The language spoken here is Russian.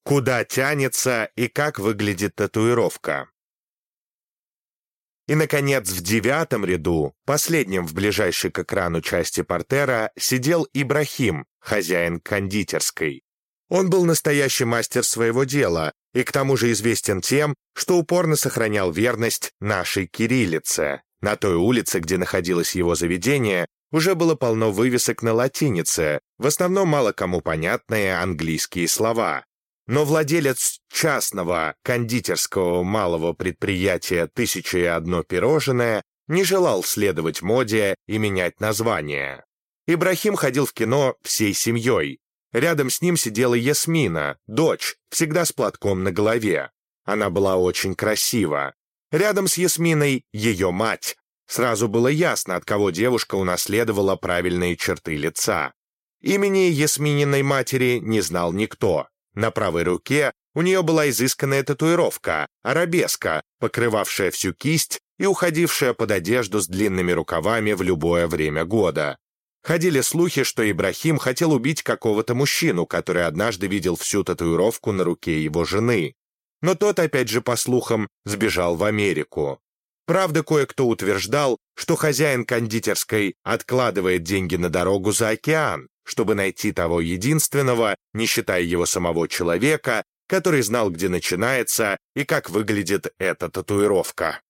Куда тянется и как выглядит татуировка? И, наконец, в 9-м ряду, последнем в ближайшей к экрану части портера, сидел Ибрахим, хозяин кондитерской. Он был настоящий мастер своего дела и к тому же известен тем, что упорно сохранял верность нашей кириллице. На той улице, где находилось его заведение, уже было полно вывесок на латинице, в основном мало кому понятные английские слова. Но владелец частного кондитерского малого предприятия «1001 пирожное» не желал следовать моде и менять название. Ибрахим ходил в кино всей семьей. Рядом с ним сидела Ясмина, дочь, всегда с платком на голове. Она была очень красива. Рядом с Ясминой ее мать. Сразу было ясно, от кого девушка унаследовала правильные черты лица. Имени Ясмининой матери не знал никто. На правой руке у нее была изысканная татуировка, арабеска, покрывавшая всю кисть и уходившая под одежду с длинными рукавами в любое время года. Ходили слухи, что Ибрахим хотел убить какого-то мужчину, который однажды видел всю татуировку на руке его жены. Но тот, опять же по слухам, сбежал в Америку. Правда, кое-кто утверждал, что хозяин кондитерской откладывает деньги на дорогу за океан, чтобы найти того единственного, не считая его самого человека, который знал, где начинается и как выглядит эта татуировка.